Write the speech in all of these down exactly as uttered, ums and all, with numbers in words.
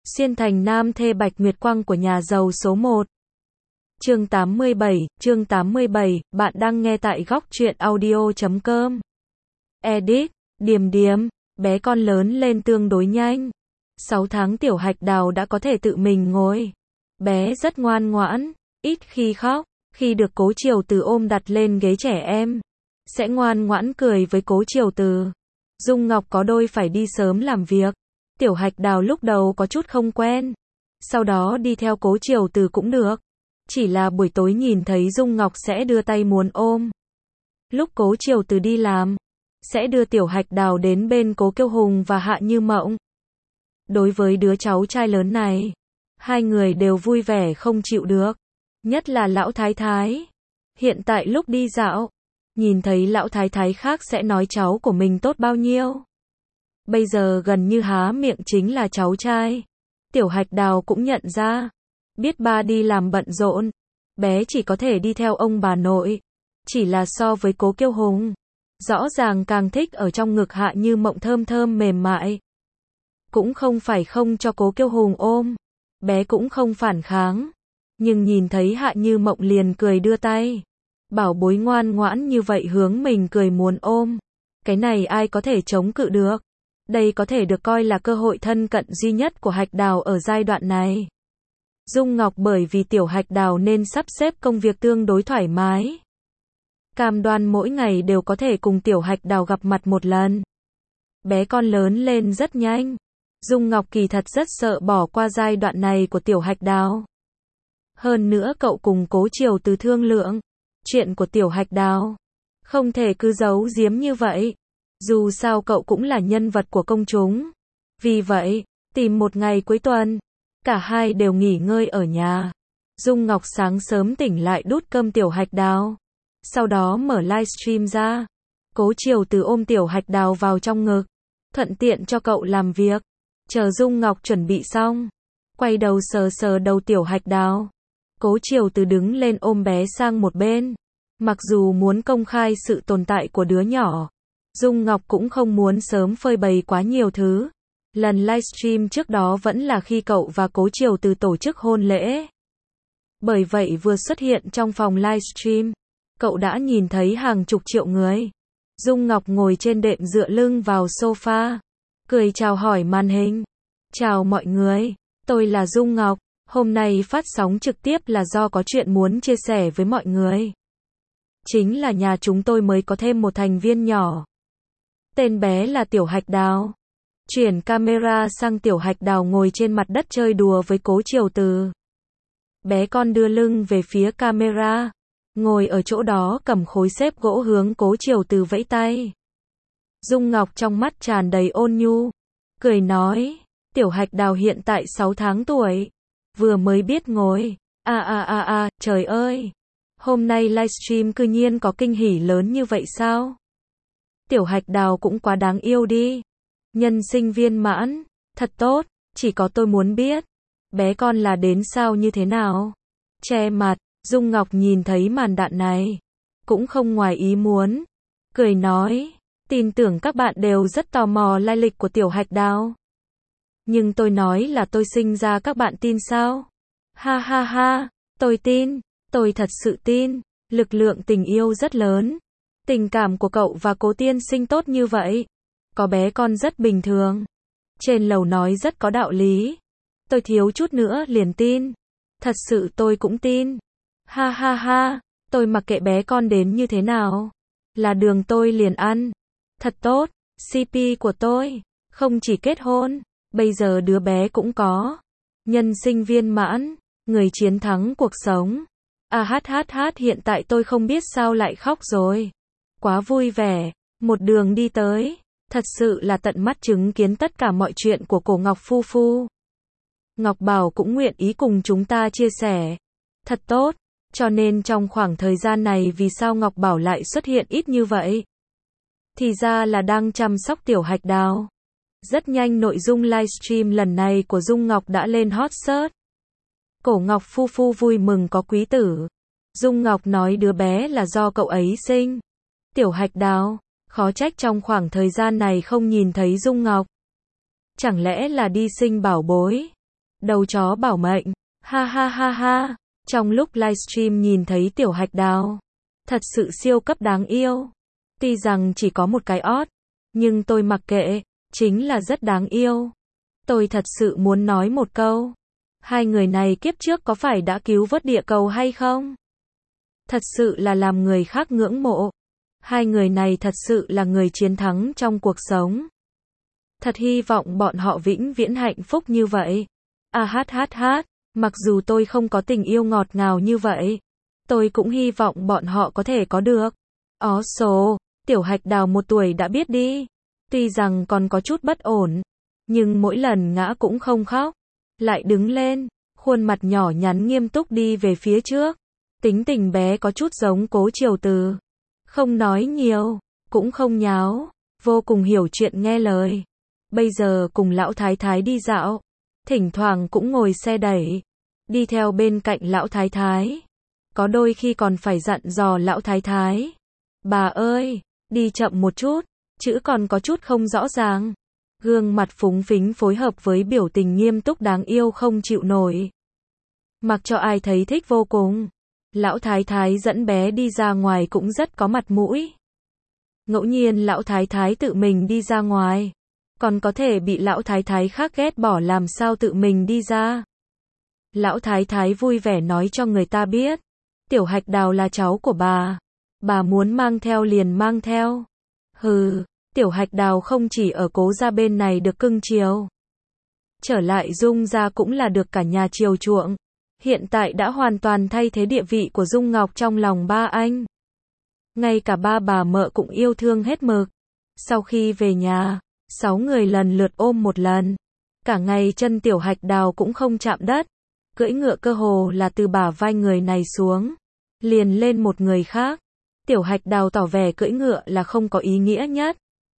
Xuyên thành nam thê Bạch Nguyệt Quang của nhà giàu số một. Chương tám mươi bảy, chương tám mươi bảy, bạn đang nghe tại góc truyện audio chấm com. Edit, Điềm Điềm, bé con lớn lên tương đối nhanh. sáu tháng Tiểu Hạch Đào đã có thể tự mình ngồi. Bé rất ngoan ngoãn, ít khi khóc, khi được Cố Triều Từ ôm đặt lên ghế trẻ em, sẽ ngoan ngoãn cười với Cố Triều Từ. Dung Ngọc có đôi phải đi sớm làm việc. Tiểu Hạch Đào lúc đầu có chút không quen, sau đó đi theo Cố Triều Từ cũng được. Chỉ là buổi tối nhìn thấy Dung Ngọc sẽ đưa tay muốn ôm. Lúc Cố Triều Từ đi làm, sẽ đưa Tiểu Hạch Đào đến bên Cố Kiêu Hùng và Hạ Như Mộng. Đối với đứa cháu trai lớn này, hai người đều vui vẻ không chịu được. Nhất là lão thái thái. Hiện tại lúc đi dạo, nhìn thấy lão thái thái khác sẽ nói cháu của mình tốt bao nhiêu. Bây giờ gần như há miệng chính là cháu trai. Tiểu Hạch Đào cũng nhận ra, biết ba đi làm bận rộn, bé chỉ có thể đi theo ông bà nội. Chỉ là so với Cố Kiêu Hùng, rõ ràng càng thích ở trong ngực Hạ Như Mộng thơm thơm mềm mại. Cũng không phải không cho Cố Kiêu Hùng ôm, bé cũng không phản kháng. Nhưng nhìn thấy Hạ Như Mộng liền cười đưa tay. Bảo bối ngoan ngoãn như vậy hướng mình cười muốn ôm. Cái này ai có thể chống cự được. Đây có thể được coi là cơ hội thân cận duy nhất của Hạch Đào ở giai đoạn này. Dung Ngọc bởi vì Tiểu Hạch Đào nên sắp xếp công việc tương đối thoải mái. Cam đoan mỗi ngày đều có thể cùng Tiểu Hạch Đào gặp mặt một lần. Bé con lớn lên rất nhanh. Dung Ngọc kỳ thật rất sợ bỏ qua giai đoạn này của Tiểu Hạch Đào. Hơn nữa cậu cùng Cố Triều Từ thương lượng chuyện của Tiểu Hạch Đào không thể cứ giấu giếm như vậy. Dù sao cậu cũng là nhân vật của công chúng. Vì vậy, tìm một ngày cuối tuần, cả hai đều nghỉ ngơi ở nhà. Dung Ngọc sáng sớm tỉnh lại đút cơm Tiểu Hạch Đào. Sau đó mở livestream ra. Cố Triều Từ ôm Tiểu Hạch Đào vào trong ngực, thuận tiện cho cậu làm việc. Chờ Dung Ngọc chuẩn bị xong, quay đầu sờ sờ đầu Tiểu Hạch Đào. Cố Triều Từ đứng lên ôm bé sang một bên. Mặc dù muốn công khai sự tồn tại của đứa nhỏ, Dung Ngọc cũng không muốn sớm phơi bày quá nhiều thứ. Lần livestream trước đó vẫn là khi cậu và Cố Triều Từ tổ chức hôn lễ. Bởi vậy vừa xuất hiện trong phòng livestream, cậu đã nhìn thấy hàng chục triệu người. Dung Ngọc ngồi trên đệm dựa lưng vào sofa, cười chào hỏi màn hình. Chào mọi người, tôi là Dung Ngọc. Hôm nay phát sóng trực tiếp là do có chuyện muốn chia sẻ với mọi người. Chính là nhà chúng tôi mới có thêm một thành viên nhỏ. Tên bé là Tiểu Hạch Đào. Chuyển camera sang Tiểu Hạch Đào ngồi trên mặt đất chơi đùa với Cố Triều Từ. Bé con đưa lưng về phía camera, ngồi ở chỗ đó cầm khối xếp gỗ hướng Cố Triều Từ vẫy tay. Dung Ngọc trong mắt tràn đầy ôn nhu, cười nói, Tiểu Hạch Đào hiện tại sáu tháng tuổi, vừa mới biết ngồi. A a a a, trời ơi. Hôm nay livestream cư nhiên có kinh hỉ lớn như vậy sao? Tiểu Hạch Đào cũng quá đáng yêu đi. Nhân sinh viên mãn, thật tốt, chỉ có tôi muốn biết. Bé con là đến sao như thế nào? Che mặt, Dung Ngọc nhìn thấy màn đạn này, cũng không ngoài ý muốn. Cười nói, tin tưởng các bạn đều rất tò mò lai lịch của Tiểu Hạch Đào. Nhưng tôi nói là tôi sinh ra các bạn tin sao? Ha ha ha, tôi tin, tôi thật sự tin, lực lượng tình yêu rất lớn. Tình cảm của cậu và Cố tiên sinh tốt như vậy. Có bé con rất bình thường. Trên lầu nói rất có đạo lý. Tôi thiếu chút nữa liền tin. Thật sự tôi cũng tin. Ha ha ha, tôi mặc kệ bé con đến như thế nào. Là đường tôi liền ăn. Thật tốt, xê pê của tôi, không chỉ kết hôn, bây giờ đứa bé cũng có. Nhân sinh viên mãn, người chiến thắng cuộc sống. À hát hát hát hiện tại tôi không biết sao lại khóc rồi. Quá vui vẻ, một đường đi tới, thật sự là tận mắt chứng kiến tất cả mọi chuyện của Cổ Ngọc Phu Phu. Ngọc Bảo cũng nguyện ý cùng chúng ta chia sẻ. Thật tốt, cho nên trong khoảng thời gian này vì sao Ngọc Bảo lại xuất hiện ít như vậy? Thì ra là đang chăm sóc Tiểu Hạch Đào. Rất nhanh nội dung livestream lần này của Dung Ngọc đã lên hot search. Cổ Ngọc Phu Phu vui mừng có quý tử. Dung Ngọc nói đứa bé là do cậu ấy sinh. Tiểu Hạch Đào, khó trách trong khoảng thời gian này không nhìn thấy Dung Ngọc. Chẳng lẽ là đi sinh bảo bối? Đầu chó bảo mệnh. Ha ha ha ha. Trong lúc livestream nhìn thấy tiểu hạch đào. Thật sự siêu cấp đáng yêu. Tuy rằng chỉ có một cái ót. Nhưng tôi mặc kệ. Chính là rất đáng yêu. Tôi thật sự muốn nói một câu. Hai người này kiếp trước có phải đã cứu vớt địa cầu hay không? Thật sự là làm người khác ngưỡng mộ. Hai người này thật sự là người chiến thắng trong cuộc sống. Thật hy vọng bọn họ vĩnh viễn hạnh phúc như vậy. À hát hát hát, mặc dù tôi không có tình yêu ngọt ngào như vậy, tôi cũng hy vọng bọn họ có thể có được. Ó số, tiểu hạch đào một tuổi đã biết đi. Tuy rằng còn có chút bất ổn, nhưng mỗi lần ngã cũng không khóc. Lại đứng lên, khuôn mặt nhỏ nhắn nghiêm túc đi về phía trước. Tính tình bé có chút giống Cố Triều Từ. Không nói nhiều, cũng không nháo, vô cùng hiểu chuyện nghe lời. Bây giờ cùng lão thái thái đi dạo, thỉnh thoảng cũng ngồi xe đẩy, đi theo bên cạnh lão thái thái. Có đôi khi còn phải dặn dò lão thái thái. Bà ơi, đi chậm một chút, chữ còn có chút không rõ ràng. Gương mặt phúng phính phối hợp với biểu tình nghiêm túc đáng yêu không chịu nổi. Mặc cho ai thấy thích vô cùng. Lão thái thái dẫn bé đi ra ngoài cũng rất có mặt mũi. Ngẫu nhiên lão thái thái tự mình đi ra ngoài, còn có thể bị lão thái thái khác ghét bỏ làm sao tự mình đi ra. Lão thái thái vui vẻ nói cho người ta biết, tiểu hạch đào là cháu của bà. Bà muốn mang theo liền mang theo. Hừ, tiểu hạch đào không chỉ ở Cố gia bên này được cưng chiều. Trở lại Dung gia cũng là được cả nhà chiều chuộng. Hiện tại đã hoàn toàn thay thế địa vị của Dung Ngọc trong lòng ba anh. Ngay cả ba bà mợ cũng yêu thương hết mực. Sau khi về nhà, sáu người lần lượt ôm một lần. Cả ngày chân tiểu hạch đào cũng không chạm đất. Cưỡi ngựa cơ hồ là từ bả vai người này xuống, liền lên một người khác. Tiểu hạch đào tỏ vẻ cưỡi ngựa là không có ý nghĩa nhất.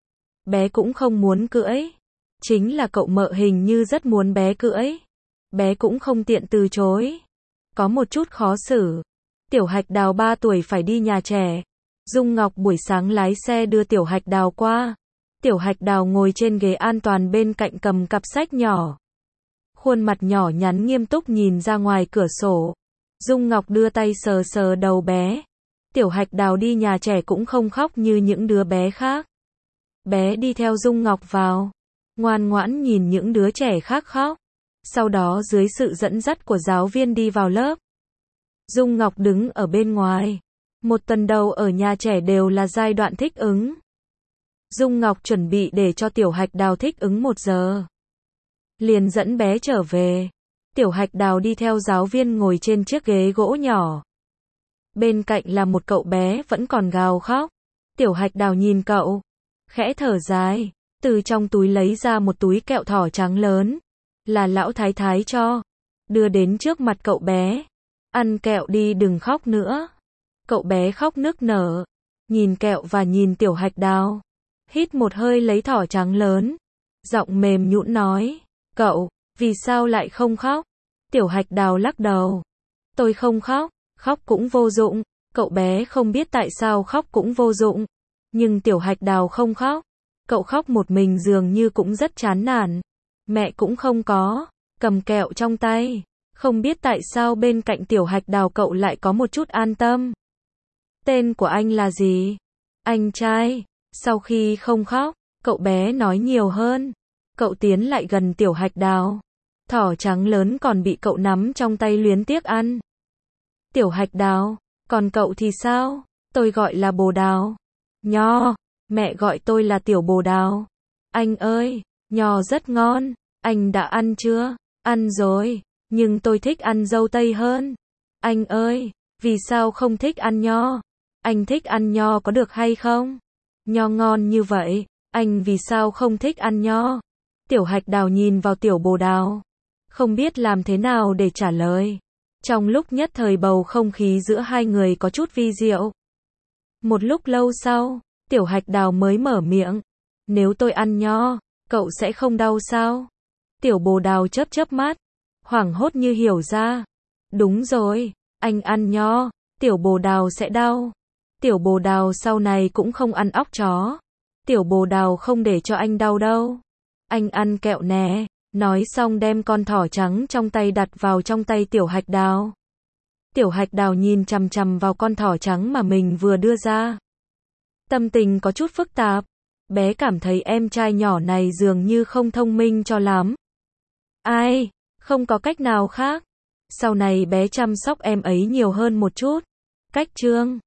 Bé cũng không muốn cưỡi. Chính là cậu mợ hình như rất muốn bé cưỡi. Bé cũng không tiện từ chối. Có một chút khó xử. Tiểu hạch đào ba tuổi phải đi nhà trẻ. Dung Ngọc buổi sáng lái xe đưa tiểu hạch đào qua. Tiểu hạch đào ngồi trên ghế an toàn bên cạnh cầm cặp sách nhỏ. Khuôn mặt nhỏ nhắn nghiêm túc nhìn ra ngoài cửa sổ. Dung Ngọc đưa tay sờ sờ đầu bé. Tiểu hạch đào đi nhà trẻ cũng không khóc như những đứa bé khác. Bé đi theo Dung Ngọc vào. Ngoan ngoãn nhìn những đứa trẻ khác khóc. Sau đó dưới sự dẫn dắt của giáo viên đi vào lớp. Dung Ngọc đứng ở bên ngoài. Một tuần đầu ở nhà trẻ đều là giai đoạn thích ứng. Dung Ngọc chuẩn bị để cho tiểu hạch đào thích ứng một giờ. Liền dẫn bé trở về. Tiểu hạch đào đi theo giáo viên ngồi trên chiếc ghế gỗ nhỏ. Bên cạnh là một cậu bé vẫn còn gào khóc. Tiểu hạch đào nhìn cậu, khẽ thở dài, từ trong túi lấy ra một túi kẹo thỏ trắng lớn. Là lão thái thái cho. Đưa đến trước mặt cậu bé. Ăn kẹo đi đừng khóc nữa. Cậu bé khóc nức nở. Nhìn kẹo và nhìn tiểu hạch đào. Hít một hơi lấy thỏ trắng lớn. Giọng mềm nhũn nói. Cậu, vì sao lại không khóc? Tiểu hạch đào lắc đầu. Tôi không khóc, khóc cũng vô dụng. Cậu bé không biết tại sao khóc cũng vô dụng. Nhưng tiểu hạch đào không khóc. Cậu khóc một mình dường như cũng rất chán nản. Mẹ cũng không có, cầm kẹo trong tay. Không biết tại sao bên cạnh tiểu hạch đào cậu lại có một chút an tâm. Tên của anh là gì? Anh trai. Sau khi không khóc, cậu bé nói nhiều hơn. Cậu tiến lại gần tiểu hạch đào. Thỏ trắng lớn còn bị cậu nắm trong tay luyến tiếc ăn. Tiểu hạch đào, còn cậu thì sao? Tôi gọi là bồ đào. Nho, mẹ gọi tôi là tiểu bồ đào. Anh ơi, nho rất ngon. Anh đã ăn chưa? Ăn rồi, nhưng tôi thích ăn dâu tây hơn. Anh ơi, vì sao không thích ăn nho? Anh thích ăn nho có được hay không? Nho ngon như vậy, anh vì sao không thích ăn nho? Tiểu hạch đào nhìn vào tiểu bồ đào. Không biết làm thế nào để trả lời. Trong lúc nhất thời bầu không khí giữa hai người có chút vi diệu. Một lúc lâu sau, tiểu hạch đào mới mở miệng. Nếu tôi ăn nho, cậu sẽ không đau sao? Tiểu bồ đào chớp chớp mắt, hoảng hốt như hiểu ra. Đúng rồi, anh ăn nho, tiểu bồ đào sẽ đau. Tiểu bồ đào sau này cũng không ăn óc chó. Tiểu bồ đào không để cho anh đau đâu. Anh ăn kẹo nè, Nói xong đem con thỏ trắng trong tay đặt vào trong tay Tiểu Hạch Đào. Tiểu Hạch Đào nhìn chằm chằm vào con thỏ trắng mà mình vừa đưa ra. Tâm tình có chút phức tạp. Bé cảm thấy em trai nhỏ này dường như không thông minh cho lắm. Ai, không có cách nào khác. Sau này bé chăm sóc em ấy nhiều hơn một chút. Cách chương